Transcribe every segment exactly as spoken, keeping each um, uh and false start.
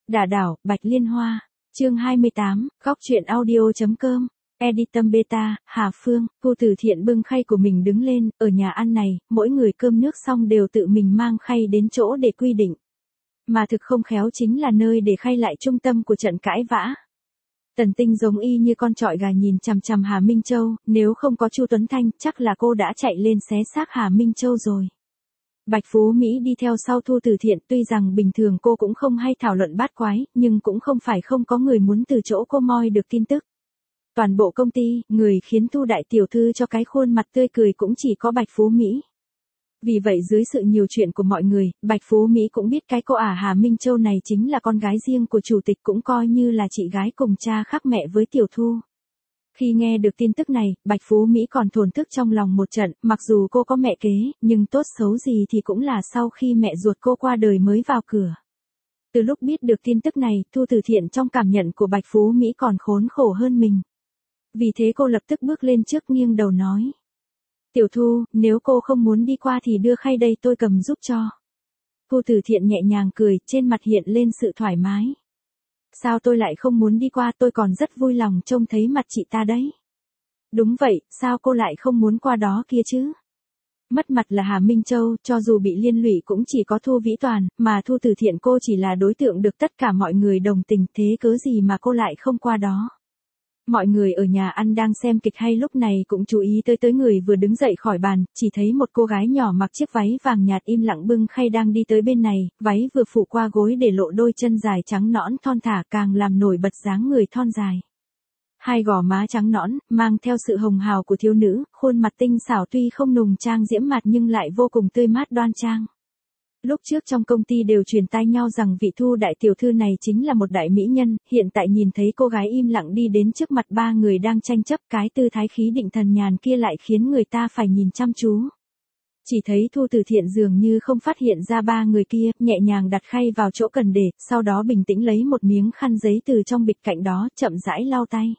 Đả đảo, Bạch Liên Hoa. Chương hai mươi tám, góc truyện audio.com. Editum Beta, Hà Phương, cô từ thiện bưng khay của mình đứng lên, ở nhà ăn này, mỗi người cơm nước xong đều tự mình mang khay đến chỗ để quy định. Mà thực không khéo chính là nơi để khay lại trung tâm của trận cãi vã. Tần Tinh giống y như con trọi gà nhìn chằm chằm Hà Minh Châu, nếu không có Chu Tuấn Thanh, chắc là cô đã chạy lên xé xác Hà Minh Châu rồi. Bạch Phú Mỹ đi theo sau Thu Từ Thiện, tuy rằng bình thường cô cũng không hay thảo luận bát quái, nhưng cũng không phải không có người muốn từ chỗ cô moi được tin tức. Toàn bộ công ty, người khiến Thu đại tiểu thư cho cái khuôn mặt tươi cười cũng chỉ có Bạch Phú Mỹ. Vì vậy dưới sự nhiều chuyện của mọi người, Bạch Phú Mỹ cũng biết cái cô ả Hà Minh Châu này chính là con gái riêng của chủ tịch, cũng coi như là chị gái cùng cha khác mẹ với tiểu Thu. Khi nghe được tin tức này, Bạch Phú Mỹ còn thổn thức trong lòng một trận, mặc dù cô có mẹ kế, nhưng tốt xấu gì thì cũng là sau khi mẹ ruột cô qua đời mới vào cửa. Từ lúc biết được tin tức này, Thu Từ Thiện trong cảm nhận của Bạch Phú Mỹ còn khốn khổ hơn mình. Vì thế cô lập tức bước lên trước nghiêng đầu nói. Tiểu Thu, nếu cô không muốn đi qua thì đưa khay đây tôi cầm giúp cho. Thu Từ Thiện nhẹ nhàng cười, trên mặt hiện lên sự thoải mái. Sao tôi lại không muốn đi qua, tôi còn rất vui lòng trông thấy mặt chị ta đấy. Đúng vậy, sao cô lại không muốn qua đó kia chứ? Mất mặt là Hà Minh Châu, cho dù bị liên lụy cũng chỉ có Thu Vĩ Toàn, mà Thu Từ Thiện cô chỉ là đối tượng được tất cả mọi người đồng tình, thế cớ gì mà cô lại không qua đó. Mọi người ở nhà ăn đang xem kịch hay lúc này cũng chú ý tới tới người vừa đứng dậy khỏi bàn, chỉ thấy một cô gái nhỏ mặc chiếc váy vàng nhạt im lặng bưng khay đang đi tới bên này, váy vừa phủ qua gối để lộ đôi chân dài trắng nõn thon thả, càng làm nổi bật dáng người thon dài. Hai gò má trắng nõn, mang theo sự hồng hào của thiếu nữ, khuôn mặt tinh xảo tuy không nùng trang diễm mặt nhưng lại vô cùng tươi mát đoan trang. Lúc trước trong công ty đều truyền tai nhau rằng vị Thu đại tiểu thư này chính là một đại mỹ nhân, hiện tại nhìn thấy cô gái im lặng đi đến trước mặt ba người đang tranh chấp, cái tư thái khí định thần nhàn kia lại khiến người ta phải nhìn chăm chú. Chỉ thấy Thu Từ Thiện dường như không phát hiện ra ba người kia, nhẹ nhàng đặt khay vào chỗ cần để, sau đó bình tĩnh lấy một miếng khăn giấy từ trong bịch cạnh đó, chậm rãi lau tay.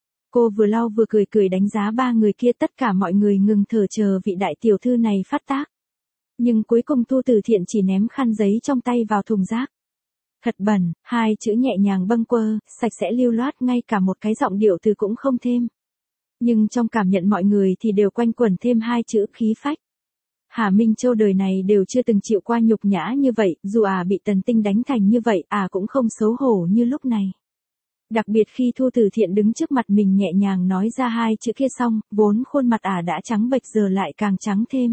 Cô vừa lau vừa cười cười đánh giá ba người kia, tất cả mọi người ngừng thở chờ vị đại tiểu thư này phát tác. Nhưng cuối cùng Thu Từ Thiện chỉ ném khăn giấy trong tay vào thùng rác. Thật bẩn, hai chữ nhẹ nhàng bâng quơ, sạch sẽ lưu loát, ngay cả một cái giọng điệu từ cũng không thêm. Nhưng trong cảm nhận mọi người thì đều quanh quẩn thêm hai chữ khí phách. Hà Minh Châu đời này đều chưa từng chịu qua nhục nhã như vậy, dù à bị Tần Tinh đánh thành như vậy, à cũng không xấu hổ như lúc này. Đặc biệt khi Thu Từ Thiện đứng trước mặt mình nhẹ nhàng nói ra hai chữ kia xong, vốn khuôn mặt ả đã trắng bệch giờ lại càng trắng thêm.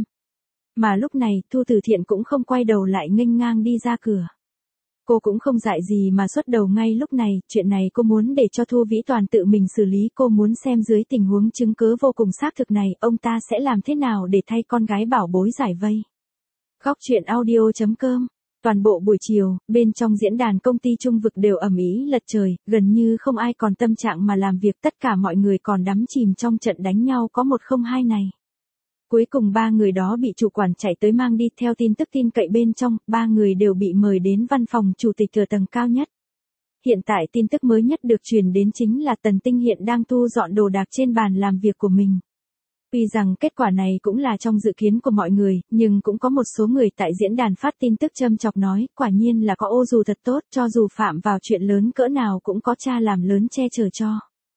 Mà lúc này, Thu Từ Thiện cũng không quay đầu lại nghênh ngang đi ra cửa. Cô cũng không dại gì mà xuất đầu ngay lúc này, chuyện này cô muốn để cho Thu Vĩ Toàn tự mình xử lý, cô muốn xem dưới tình huống chứng cứ vô cùng xác thực này, ông ta sẽ làm thế nào để thay con gái bảo bối giải vây. Góc truyện audio.com. Toàn bộ buổi chiều, bên trong diễn đàn công ty Trung Vực đều ầm ĩ lật trời, gần như không ai còn tâm trạng mà làm việc, tất cả mọi người còn đắm chìm trong trận đánh nhau có một không hai này. Cuối cùng ba người đó bị chủ quản chạy tới mang đi, theo tin tức tin cậy bên trong, ba người đều bị mời đến văn phòng chủ tịch ở tầng cao nhất. Hiện tại tin tức mới nhất được truyền đến chính là Tần Tinh hiện đang thu dọn đồ đạc trên bàn làm việc của mình. Tuy rằng kết quả này cũng là trong dự kiến của mọi người, nhưng cũng có một số người tại diễn đàn phát tin tức châm chọc nói, quả nhiên là có ô dù thật tốt, cho dù phạm vào chuyện lớn cỡ nào cũng có cha làm lớn che chở cho.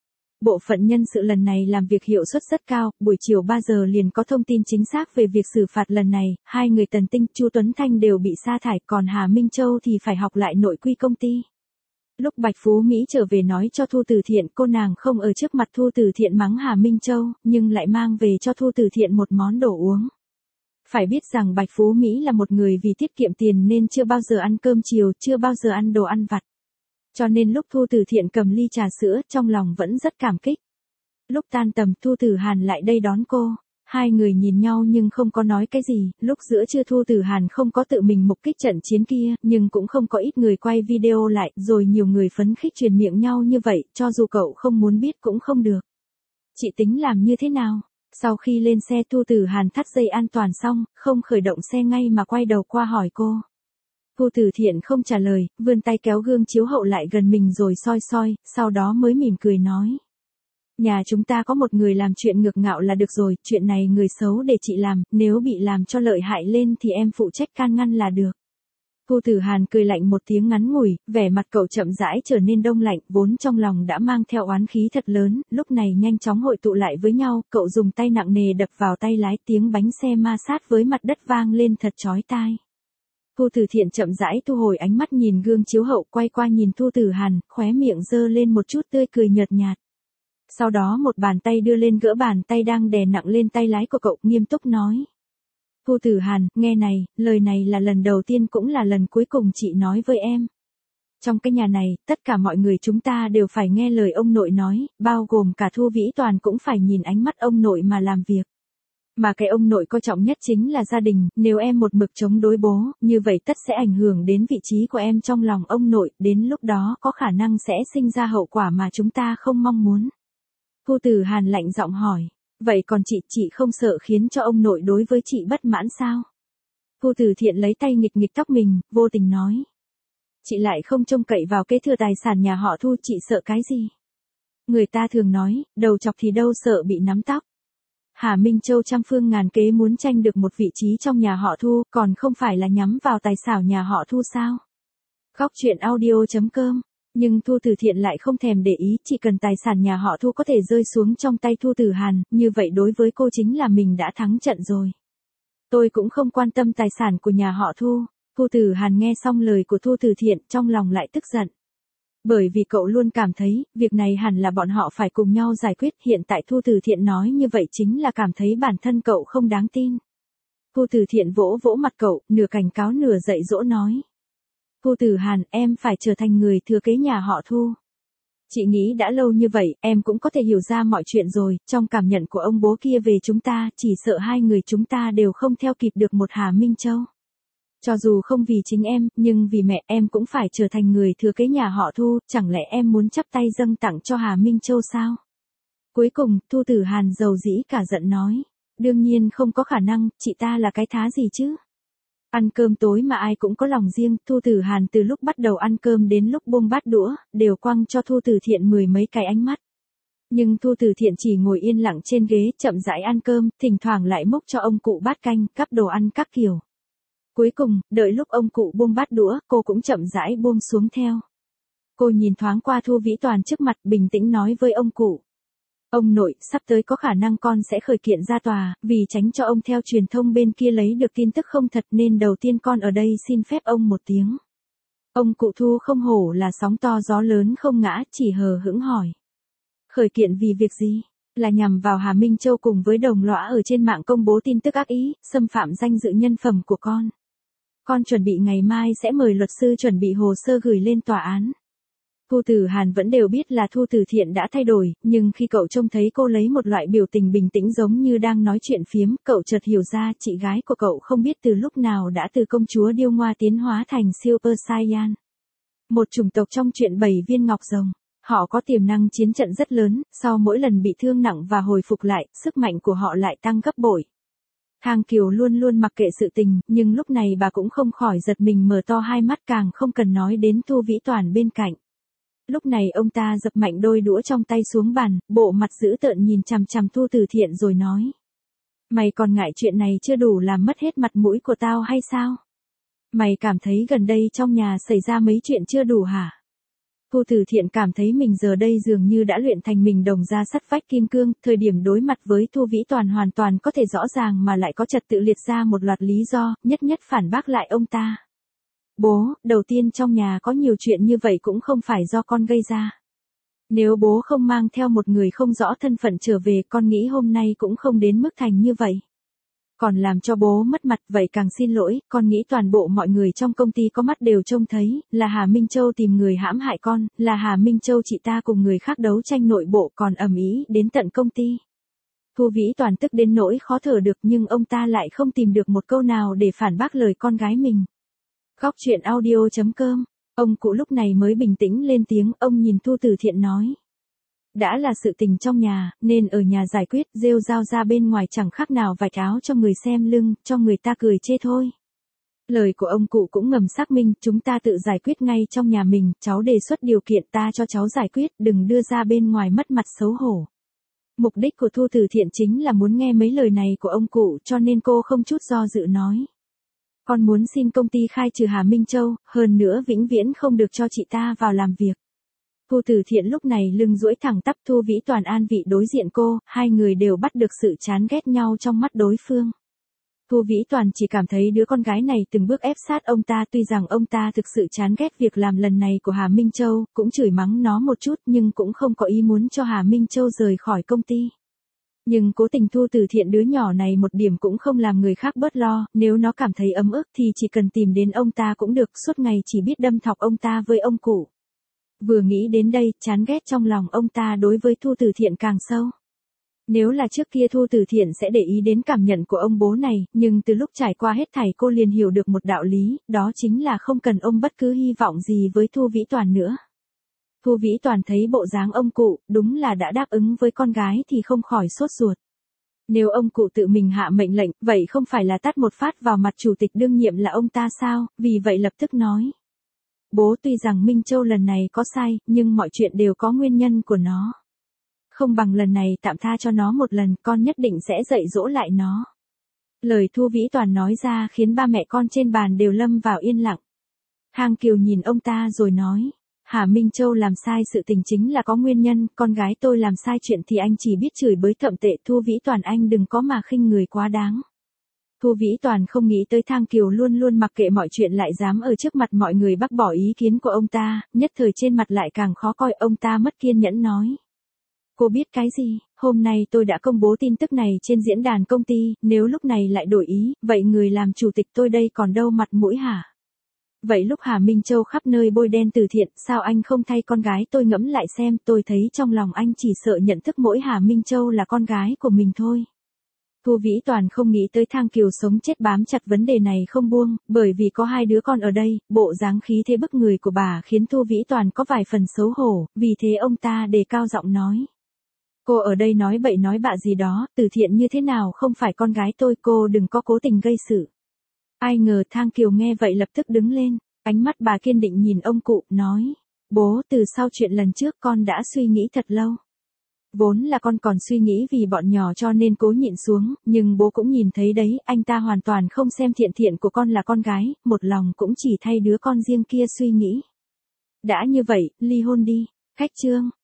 Bộ phận nhân sự lần này làm việc hiệu suất rất cao, buổi chiều ba giờ liền có thông tin chính xác về việc xử phạt lần này, hai người Tần Tinh, Chu Tuấn Thanh đều bị sa thải, còn Hà Minh Châu thì phải học lại nội quy công ty. Lúc Bạch Phú Mỹ trở về nói cho Thu Từ Thiện, cô nàng không ở trước mặt Thu Từ Thiện mắng Hà Minh Châu, nhưng lại mang về cho Thu Từ Thiện một món đồ uống. Phải biết rằng Bạch Phú Mỹ là một người vì tiết kiệm tiền nên chưa bao giờ ăn cơm chiều, chưa bao giờ ăn đồ ăn vặt. Cho nên lúc Thu Từ Thiện cầm ly trà sữa, trong lòng vẫn rất cảm kích. Lúc tan tầm, Thu Tử Hàn lại đây đón cô. Hai người nhìn nhau nhưng không có nói cái gì, lúc giữa trưa Thu Tử Hàn không có tự mình mục kích trận chiến kia, nhưng cũng không có ít người quay video lại, rồi nhiều người phấn khích truyền miệng nhau như vậy, cho dù cậu không muốn biết cũng không được. Chị tính làm như thế nào? Sau khi lên xe Thu Tử Hàn thắt dây an toàn xong, không khởi động xe ngay mà quay đầu qua hỏi cô. Thu Từ Thiện không trả lời, vươn tay kéo gương chiếu hậu lại gần mình rồi soi soi, sau đó mới mỉm cười nói. Nhà chúng ta có một người làm chuyện ngược ngạo là được rồi, chuyện này người xấu để chị làm, nếu bị làm cho lợi hại lên thì em phụ trách can ngăn là được. Thu Tử Hàn cười lạnh một tiếng ngắn ngủi, vẻ mặt cậu chậm rãi trở nên đông lạnh, vốn trong lòng đã mang theo oán khí thật lớn, lúc này nhanh chóng hội tụ lại với nhau, cậu dùng tay nặng nề đập vào tay lái, tiếng bánh xe ma sát với mặt đất vang lên thật chói tai. Thu Tử Thiện chậm rãi thu hồi ánh mắt nhìn gương chiếu hậu, quay qua nhìn Thu Tử Hàn, khóe miệng giơ lên một chút tươi cười nhợt nhạt. Sau đó một bàn tay đưa lên gỡ bàn tay đang đè nặng lên tay lái của cậu, nghiêm túc nói. Thu Tử Hàn, nghe này, lời này là lần đầu tiên cũng là lần cuối cùng chị nói với em. Trong cái nhà này, tất cả mọi người chúng ta đều phải nghe lời ông nội nói, bao gồm cả Thu Vĩ Toàn cũng phải nhìn ánh mắt ông nội mà làm việc. Mà cái ông nội coi trọng nhất chính là gia đình, nếu em một mực chống đối bố, như vậy tất sẽ ảnh hưởng đến vị trí của em trong lòng ông nội, đến lúc đó có khả năng sẽ sinh ra hậu quả mà chúng ta không mong muốn. Thu Tử Hàn lạnh giọng hỏi. Vậy còn chị, chị không sợ khiến cho ông nội đối với chị bất mãn sao? Thu Tử Thiện lấy tay nghịch nghịch tóc mình, vô tình nói. Chị lại không trông cậy vào kế thừa tài sản nhà họ Thu, chị sợ cái gì? Người ta thường nói, đầu chọc thì đâu sợ bị nắm tóc. Hà Minh Châu trăm phương ngàn kế muốn tranh được một vị trí trong nhà họ Thu, còn không phải là nhắm vào tài sản nhà họ Thu sao? Góc truyện audio chấm com. Nhưng Thu Tử Thiện lại không thèm để ý, chỉ cần tài sản nhà họ Thu có thể rơi xuống trong tay Thu Tử Hàn, như vậy đối với cô chính là mình đã thắng trận rồi. Tôi cũng không quan tâm tài sản của nhà họ Thu. Thu Tử Hàn nghe xong lời của Thu Tử Thiện, trong lòng lại tức giận. Bởi vì cậu luôn cảm thấy, việc này hẳn là bọn họ phải cùng nhau giải quyết, hiện tại Thu Tử Thiện nói như vậy chính là cảm thấy bản thân cậu không đáng tin. Thu Tử Thiện vỗ vỗ mặt cậu, nửa cảnh cáo nửa dạy dỗ nói. Thu Tử Hàn, em phải trở thành người thừa kế nhà họ Thu. Chị nghĩ đã lâu như vậy, em cũng có thể hiểu ra mọi chuyện rồi, trong cảm nhận của ông bố kia về chúng ta, chỉ sợ hai người chúng ta đều không theo kịp được một Hà Minh Châu. Cho dù không vì chính em, nhưng vì mẹ em cũng phải trở thành người thừa kế nhà họ Thu, chẳng lẽ em muốn chắp tay dâng tặng cho Hà Minh Châu sao? Cuối cùng, Thu Tử Hàn dầu dĩ cả giận nói. Đương nhiên không có khả năng, chị ta là cái thá gì chứ? Ăn cơm tối mà ai cũng có lòng riêng, Thu Tử Hàn từ lúc bắt đầu ăn cơm đến lúc buông bát đũa, đều quăng cho Thu Tử Thiện mười mấy cái ánh mắt. Nhưng Thu Tử Thiện chỉ ngồi yên lặng trên ghế, chậm rãi ăn cơm, thỉnh thoảng lại múc cho ông cụ bát canh, cắp đồ ăn các kiểu. Cuối cùng, đợi lúc ông cụ buông bát đũa, cô cũng chậm rãi buông xuống theo. Cô nhìn thoáng qua Thu Vĩ Toàn trước mặt, bình tĩnh nói với ông cụ. Ông nội, sắp tới có khả năng con sẽ khởi kiện ra tòa, vì tránh cho ông theo truyền thông bên kia lấy được tin tức không thật nên đầu tiên con ở đây xin phép ông một tiếng. Ông cụ Thu không hổ là sóng to gió lớn không ngã, chỉ hờ hững hỏi. Khởi kiện vì việc gì? Là nhằm vào Hà Minh Châu cùng với đồng lõa ở trên mạng công bố tin tức ác ý, xâm phạm danh dự nhân phẩm của con. Con chuẩn bị ngày mai sẽ mời luật sư chuẩn bị hồ sơ gửi lên tòa án. Thu Tử Hàn vẫn đều biết là Thu Tử Thiện đã thay đổi, nhưng khi cậu trông thấy cô lấy một loại biểu tình bình tĩnh giống như đang nói chuyện phiếm, cậu chợt hiểu ra chị gái của cậu không biết từ lúc nào đã từ công chúa điêu ngoa tiến hóa thành Super Saiyan. Một chủng tộc trong truyện bảy viên ngọc rồng. Họ có tiềm năng chiến trận rất lớn, sau mỗi lần bị thương nặng và hồi phục lại, sức mạnh của họ lại tăng gấp bội. Thang Kiều luôn luôn mặc kệ sự tình, nhưng lúc này bà cũng không khỏi giật mình mở to hai mắt, càng không cần nói đến Thu Vĩ Toàn bên cạnh. Lúc này ông ta dập mạnh đôi đũa trong tay xuống bàn, bộ mặt dữ tợn nhìn chằm chằm Thu Tử Thiện rồi nói. Mày còn ngại chuyện này chưa đủ làm mất hết mặt mũi của tao hay sao? Mày cảm thấy gần đây trong nhà xảy ra mấy chuyện chưa đủ hả? Thu Tử Thiện cảm thấy mình giờ đây dường như đã luyện thành mình đồng ra sắt vách kim cương, thời điểm đối mặt với Thu Vĩ Toàn hoàn toàn có thể rõ ràng mà lại có trật tự liệt ra một loạt lý do, nhất nhất phản bác lại ông ta. Bố, đầu tiên trong nhà có nhiều chuyện như vậy cũng không phải do con gây ra. Nếu bố không mang theo một người không rõ thân phận trở về, con nghĩ hôm nay cũng không đến mức thành như vậy. Còn làm cho bố mất mặt, vậy càng xin lỗi, con nghĩ toàn bộ mọi người trong công ty có mắt đều trông thấy, là Hà Minh Châu tìm người hãm hại con, là Hà Minh Châu chị ta cùng người khác đấu tranh nội bộ còn ầm ĩ đến tận công ty. Thu Vĩ Toàn tức đến nỗi khó thở được, nhưng ông ta lại không tìm được một câu nào để phản bác lời con gái mình. Góc truyện audio chấm com, ông cụ lúc này mới bình tĩnh lên tiếng, ông nhìn Thu Tử Thiện nói. Đã là sự tình trong nhà, nên ở nhà giải quyết, rêu rao ra bên ngoài chẳng khác nào vạch áo cho người xem lưng, cho người ta cười chê thôi. Lời của ông cụ cũng ngầm xác minh, chúng ta tự giải quyết ngay trong nhà mình, cháu đề xuất điều kiện ta cho cháu giải quyết, đừng đưa ra bên ngoài mất mặt xấu hổ. Mục đích của Thu Tử Thiện chính là muốn nghe mấy lời này của ông cụ, cho nên cô không chút do dự nói. Con muốn xin công ty khai trừ Hà Minh Châu, hơn nữa vĩnh viễn không được cho chị ta vào làm việc. Thu Tử Thiện lúc này lưng duỗi thẳng tắp, Thu Vĩ Toàn an vị đối diện cô, hai người đều bắt được sự chán ghét nhau trong mắt đối phương. Thu Vĩ Toàn chỉ cảm thấy đứa con gái này từng bước ép sát ông ta, tuy rằng ông ta thực sự chán ghét việc làm lần này của Hà Minh Châu, cũng chửi mắng nó một chút nhưng cũng không có ý muốn cho Hà Minh Châu rời khỏi công ty. Nhưng cố tình Thu Tử Thiện đứa nhỏ này một điểm cũng không làm người khác bớt lo, nếu nó cảm thấy ấm ức thì chỉ cần tìm đến ông ta cũng được, suốt ngày chỉ biết đâm thọc ông ta với ông cụ. Vừa nghĩ đến đây, chán ghét trong lòng ông ta đối với Thu Tử Thiện càng sâu. Nếu là trước kia Thu Tử Thiện sẽ để ý đến cảm nhận của ông bố này, nhưng từ lúc trải qua hết thảy cô liền hiểu được một đạo lý, đó chính là không cần ôm bất cứ hy vọng gì với Thu Vĩ Toàn nữa. Thu Vĩ Toàn thấy bộ dáng ông cụ, đúng là đã đáp ứng với con gái thì không khỏi sốt ruột. Nếu ông cụ tự mình hạ mệnh lệnh, vậy không phải là tát một phát vào mặt chủ tịch đương nhiệm là ông ta sao, vì vậy lập tức nói. Bố, tuy rằng Minh Châu lần này có sai, nhưng mọi chuyện đều có nguyên nhân của nó. Không bằng lần này tạm tha cho nó một lần, con nhất định sẽ dạy dỗ lại nó. Lời Thu Vĩ Toàn nói ra khiến ba mẹ con trên bàn đều lâm vào yên lặng. Thang Kiều nhìn ông ta rồi nói. Hà Minh Châu làm sai sự tình chính là có nguyên nhân, con gái tôi làm sai chuyện thì anh chỉ biết chửi bới thậm tệ, Thu Vĩ Toàn anh đừng có mà khinh người quá đáng. Thu Vĩ Toàn không nghĩ tới Thang Kiều luôn luôn mặc kệ mọi chuyện lại dám ở trước mặt mọi người bác bỏ ý kiến của ông ta, nhất thời trên mặt lại càng khó coi, ông ta mất kiên nhẫn nói. Cô biết cái gì, hôm nay tôi đã công bố tin tức này trên diễn đàn công ty, nếu lúc này lại đổi ý, vậy người làm chủ tịch tôi đây còn đâu mặt mũi hả? Vậy lúc Hà Minh Châu khắp nơi bôi đen Từ Thiện, sao anh không thay con gái tôi ngẫm lại xem, tôi thấy trong lòng anh chỉ sợ nhận thức mỗi Hà Minh Châu là con gái của mình thôi. Thu Vĩ Toàn không nghĩ tới Thang Kiều sống chết bám chặt vấn đề này không buông, bởi vì có hai đứa con ở đây, bộ dáng khí thế bức người của bà khiến Thu Vĩ Toàn có vài phần xấu hổ, vì thế ông ta đề cao giọng nói. Cô ở đây nói bậy nói bạ gì đó, Từ Thiện như thế nào không phải con gái tôi, cô đừng có cố tình gây sự. Ai ngờ Thang Kiều nghe vậy lập tức đứng lên, ánh mắt bà kiên định nhìn ông cụ, nói. Bố, từ sau chuyện lần trước con đã suy nghĩ thật lâu. Vốn là con còn suy nghĩ vì bọn nhỏ cho nên cố nhịn xuống, nhưng bố cũng nhìn thấy đấy, anh ta hoàn toàn không xem Thiện Thiện của con là con gái, một lòng cũng chỉ thay đứa con riêng kia suy nghĩ. Đã như vậy, ly hôn đi. Khách trương.